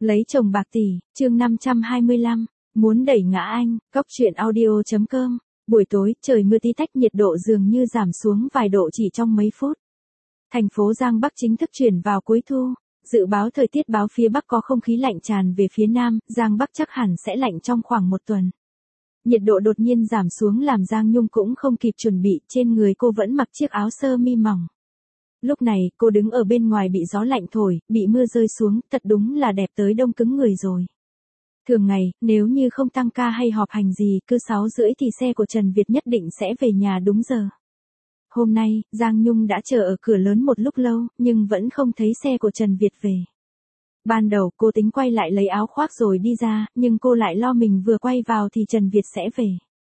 Lấy chồng bạc tỷ, chương 525, muốn đẩy ngã anh, cóc truyện audio.com. Buổi tối, trời mưa tí tách, nhiệt độ dường như giảm xuống vài độ chỉ trong mấy phút. Thành phố Giang Bắc chính thức chuyển vào cuối thu. Dự báo thời tiết báo phía Bắc có không khí lạnh tràn về phía Nam, Giang Bắc chắc hẳn sẽ lạnh trong khoảng một tuần. Nhiệt độ đột nhiên giảm xuống làm Giang Nhung cũng không kịp chuẩn bị, trên người cô vẫn mặc chiếc áo sơ mi mỏng. Lúc này, cô đứng ở bên ngoài bị gió lạnh thổi, bị mưa rơi xuống, thật đúng là đẹp tới đông cứng người rồi. Thường ngày, nếu như không tăng ca hay họp hành gì, cứ 6:30 thì xe của Trần Việt nhất định sẽ về nhà đúng giờ. Hôm nay, Giang Nhung đã chờ ở cửa lớn một lúc lâu, nhưng vẫn không thấy xe của Trần Việt về. Ban đầu cô tính quay lại lấy áo khoác rồi đi ra, nhưng cô lại lo mình vừa quay vào thì Trần Việt sẽ về.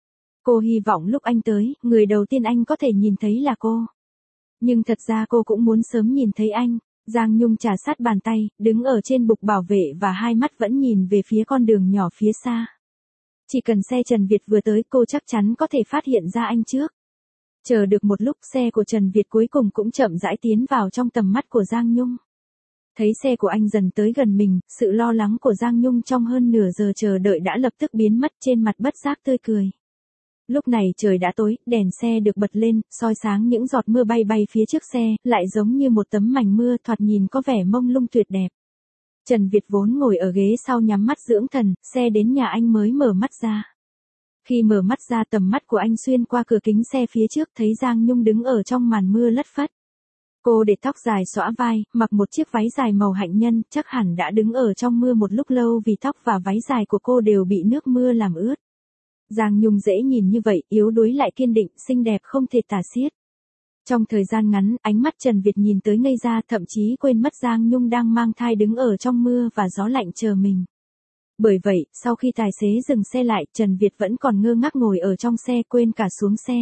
Cô hy vọng lúc anh tới, người đầu tiên anh có thể nhìn thấy là cô. Nhưng thật ra cô cũng muốn sớm nhìn thấy anh. Giang Nhung trà sát bàn tay, đứng ở trên bục bảo vệ và hai mắt vẫn nhìn về phía con đường nhỏ phía xa. Chỉ cần xe Trần Việt vừa tới cô chắc chắn có thể phát hiện ra anh trước. Chờ được một lúc xe của Trần Việt cuối cùng cũng chậm rãi tiến vào trong tầm mắt của Giang Nhung. Thấy xe của anh dần tới gần mình, sự lo lắng của Giang Nhung trong hơn nửa giờ chờ đợi đã lập tức biến mất, trên mặt bất giác tươi cười. Lúc này trời đã tối, đèn xe được bật lên, soi sáng những giọt mưa bay bay phía trước xe, lại giống như một tấm mảnh mưa thoạt nhìn có vẻ mông lung tuyệt đẹp. Trần Việt vốn ngồi ở ghế sau nhắm mắt dưỡng thần, xe đến nhà anh mới mở mắt ra. Khi mở mắt ra tầm mắt của anh xuyên qua cửa kính xe phía trước thấy Giang Nhung đứng ở trong màn mưa lất phất. Cô để tóc dài xõa vai, mặc một chiếc váy dài màu hạnh nhân, chắc hẳn đã đứng ở trong mưa một lúc lâu vì tóc và váy dài của cô đều bị nước mưa làm ướt. Giang Nhung dễ nhìn như vậy, yếu đuối lại kiên định, xinh đẹp không thể tả xiết. Trong thời gian ngắn, ánh mắt Trần Việt nhìn tới ngây ra, thậm chí quên mất Giang Nhung đang mang thai đứng ở trong mưa và gió lạnh chờ mình. Bởi vậy, sau khi tài xế dừng xe lại, Trần Việt vẫn còn ngơ ngác ngồi ở trong xe, quên cả xuống xe.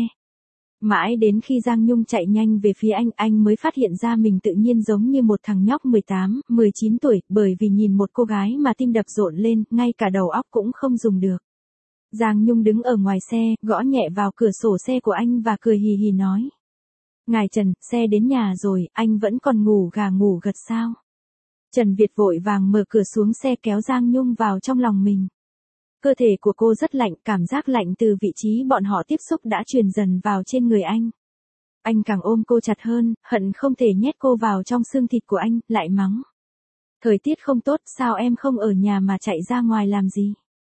Mãi đến khi Giang Nhung chạy nhanh về phía anh mới phát hiện ra mình tự nhiên giống như một thằng nhóc 18, 19 tuổi, bởi vì nhìn một cô gái mà tim đập rộn lên, ngay cả đầu óc cũng không dùng được. Giang Nhung đứng ở ngoài xe, gõ nhẹ vào cửa sổ xe của anh và cười hì hì nói. Ngài Trần, xe đến nhà rồi, anh vẫn còn ngủ gà ngủ gật sao? Trần Việt vội vàng mở cửa xuống xe kéo Giang Nhung vào trong lòng mình. Cơ thể của cô rất lạnh, cảm giác lạnh từ vị trí bọn họ tiếp xúc đã truyền dần vào trên người anh. Anh càng ôm cô chặt hơn, hận không thể nhét cô vào trong xương thịt của anh, lại mắng. Thời tiết không tốt, sao em không ở nhà mà chạy ra ngoài làm gì?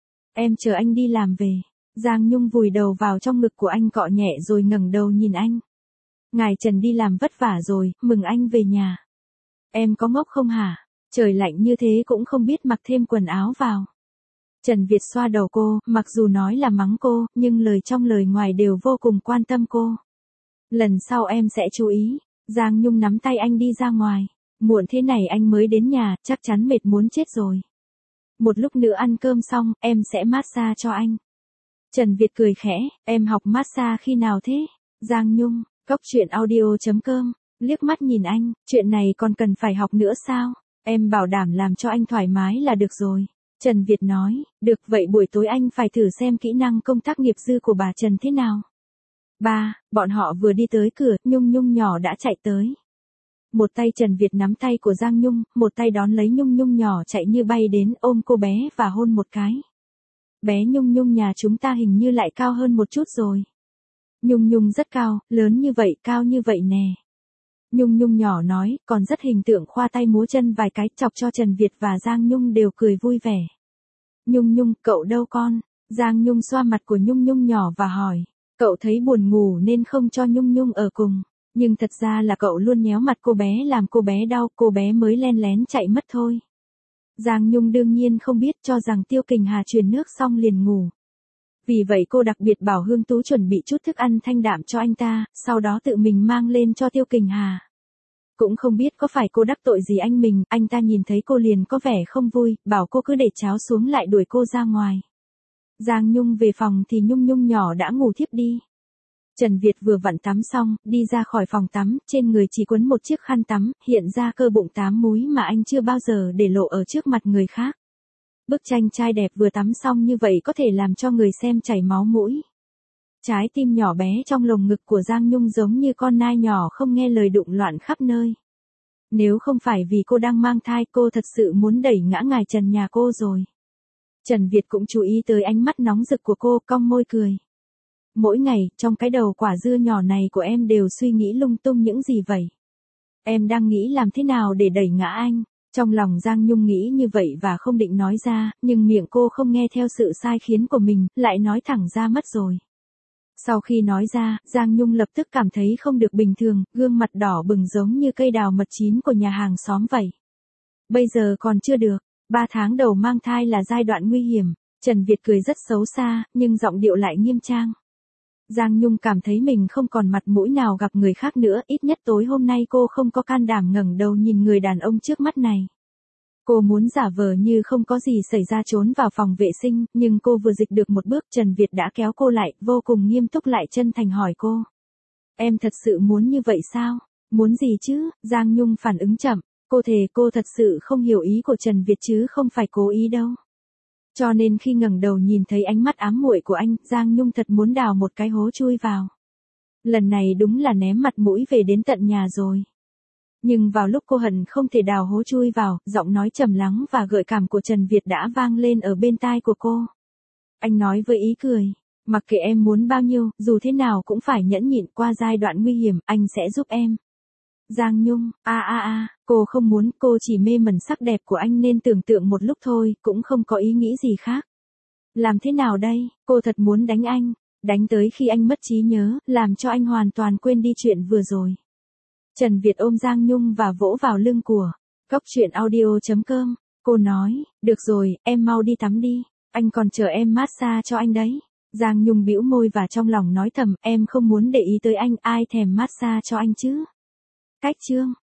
Em chờ anh đi làm về. Giang Nhung vùi đầu vào trong ngực của anh cọ nhẹ rồi ngẩng đầu nhìn anh. Ngài Trần đi làm vất vả rồi, mừng anh về nhà. Em có ngốc không hả? Trời lạnh như thế cũng không biết mặc thêm quần áo vào. Trần Việt xoa đầu cô, mặc dù nói là mắng cô, nhưng lời trong lời ngoài đều vô cùng quan tâm cô. Lần sau em sẽ chú ý. Giang Nhung nắm tay anh đi ra ngoài. Muộn thế này anh mới đến nhà, chắc chắn mệt muốn chết rồi. Một lúc nữa ăn cơm xong, em sẽ massage cho anh. Trần Việt cười khẽ, em học massage khi nào thế? Giang Nhung, cóc truyện audio.com, liếc mắt nhìn anh, chuyện này còn cần phải học nữa sao? Em bảo đảm làm cho anh thoải mái là được rồi. Trần Việt nói, được vậy buổi tối anh phải thử xem kỹ năng công tác nghiệp dư của bà Trần thế nào. Bọn họ vừa đi tới cửa, Nhung Nhung nhỏ đã chạy tới. Một tay Trần Việt nắm tay của Giang Nhung, một tay đón lấy Nhung Nhung nhỏ chạy như bay đến ôm cô bé và hôn một cái. Bé Nhung Nhung nhà chúng ta hình như lại cao hơn một chút rồi. Nhung Nhung rất cao, lớn như vậy, cao như vậy nè. Nhung Nhung nhỏ nói, còn rất hình tượng khoa tay múa chân vài cái chọc cho Trần Việt và Giang Nhung đều cười vui vẻ. Nhung Nhung, cậu đâu con? Giang Nhung xoa mặt của Nhung Nhung nhỏ và hỏi, cậu thấy buồn ngủ nên không cho Nhung Nhung ở cùng. Nhưng thật ra là cậu luôn nhéo mặt cô bé làm cô bé đau, cô bé mới len lén chạy mất thôi. Giang Nhung đương nhiên không biết, cho rằng Tiêu Kình Hà truyền nước xong liền ngủ. Vì vậy cô đặc biệt bảo Hương Tú chuẩn bị chút thức ăn thanh đạm cho anh ta, sau đó tự mình mang lên cho Tiêu Kình Hà. Cũng không biết có phải cô đắc tội gì anh ta nhìn thấy cô liền có vẻ không vui, bảo cô cứ để cháo xuống lại đuổi cô ra ngoài. Giang Nhung về phòng thì Nhung Nhung nhỏ đã ngủ thiếp đi. Trần Việt vừa vặn tắm xong, đi ra khỏi phòng tắm, trên người chỉ quấn một chiếc khăn tắm, hiện ra cơ bụng 8 múi mà anh chưa bao giờ để lộ ở trước mặt người khác. Bức tranh trai đẹp vừa tắm xong như vậy có thể làm cho người xem chảy máu mũi. Trái tim nhỏ bé trong lồng ngực của Giang Nhung giống như con nai nhỏ không nghe lời đụng loạn khắp nơi. Nếu không phải vì cô đang mang thai, cô thật sự muốn đẩy ngã ngài Trần nhà cô rồi. Trần Việt cũng chú ý tới ánh mắt nóng rực của cô, cong môi cười. Mỗi ngày, trong cái đầu quả dưa nhỏ này của em đều suy nghĩ lung tung những gì vậy? Em đang nghĩ làm thế nào để đẩy ngã anh? Trong lòng Giang Nhung nghĩ như vậy và không định nói ra, nhưng miệng cô không nghe theo sự sai khiến của mình, lại nói thẳng ra mất rồi. Sau khi nói ra, Giang Nhung lập tức cảm thấy không được bình thường, gương mặt đỏ bừng giống như cây đào mật chín của nhà hàng xóm vậy. Bây giờ còn chưa được, 3 tháng đầu mang thai là giai đoạn nguy hiểm. Trần Việt cười rất xấu xa, nhưng giọng điệu lại nghiêm trang. Giang Nhung cảm thấy mình không còn mặt mũi nào gặp người khác nữa, ít nhất tối hôm nay cô không có can đảm ngẩng đầu nhìn người đàn ông trước mắt này. Cô muốn giả vờ như không có gì xảy ra trốn vào phòng vệ sinh, nhưng cô vừa dịch được một bước, Trần Việt đã kéo cô lại, vô cùng nghiêm túc lại chân thành hỏi cô. Em thật sự muốn như vậy sao? Muốn gì chứ? Giang Nhung phản ứng chậm, cô thề cô thật sự không hiểu ý của Trần Việt chứ không phải cố ý đâu. Cho nên khi ngẩng đầu nhìn thấy ánh mắt ám muội của anh, Giang Nhung thật muốn đào một cái hố chui vào. Lần này đúng là ném mặt mũi về đến tận nhà rồi. Nhưng vào lúc cô hận không thể đào hố chui vào, giọng nói trầm lắng và gợi cảm của Trần Việt đã vang lên ở bên tai của cô. Anh nói với ý cười, mặc kệ em muốn bao nhiêu, dù thế nào cũng phải nhẫn nhịn qua giai đoạn nguy hiểm, anh sẽ giúp em. Giang Nhung, cô không muốn, cô chỉ mê mẩn sắc đẹp của anh nên tưởng tượng một lúc thôi, cũng không có ý nghĩ gì khác. Làm thế nào đây, cô thật muốn đánh anh, đánh tới khi anh mất trí nhớ, làm cho anh hoàn toàn quên đi chuyện vừa rồi. Trần Việt ôm Giang Nhung và vỗ vào lưng của Cóc Truyện Audio.com, cô nói, được rồi, em mau đi tắm đi, anh còn chờ em massage cho anh đấy. Giang Nhung bĩu môi và trong lòng nói thầm, em không muốn để ý tới anh, ai thèm massage cho anh chứ. Cách chương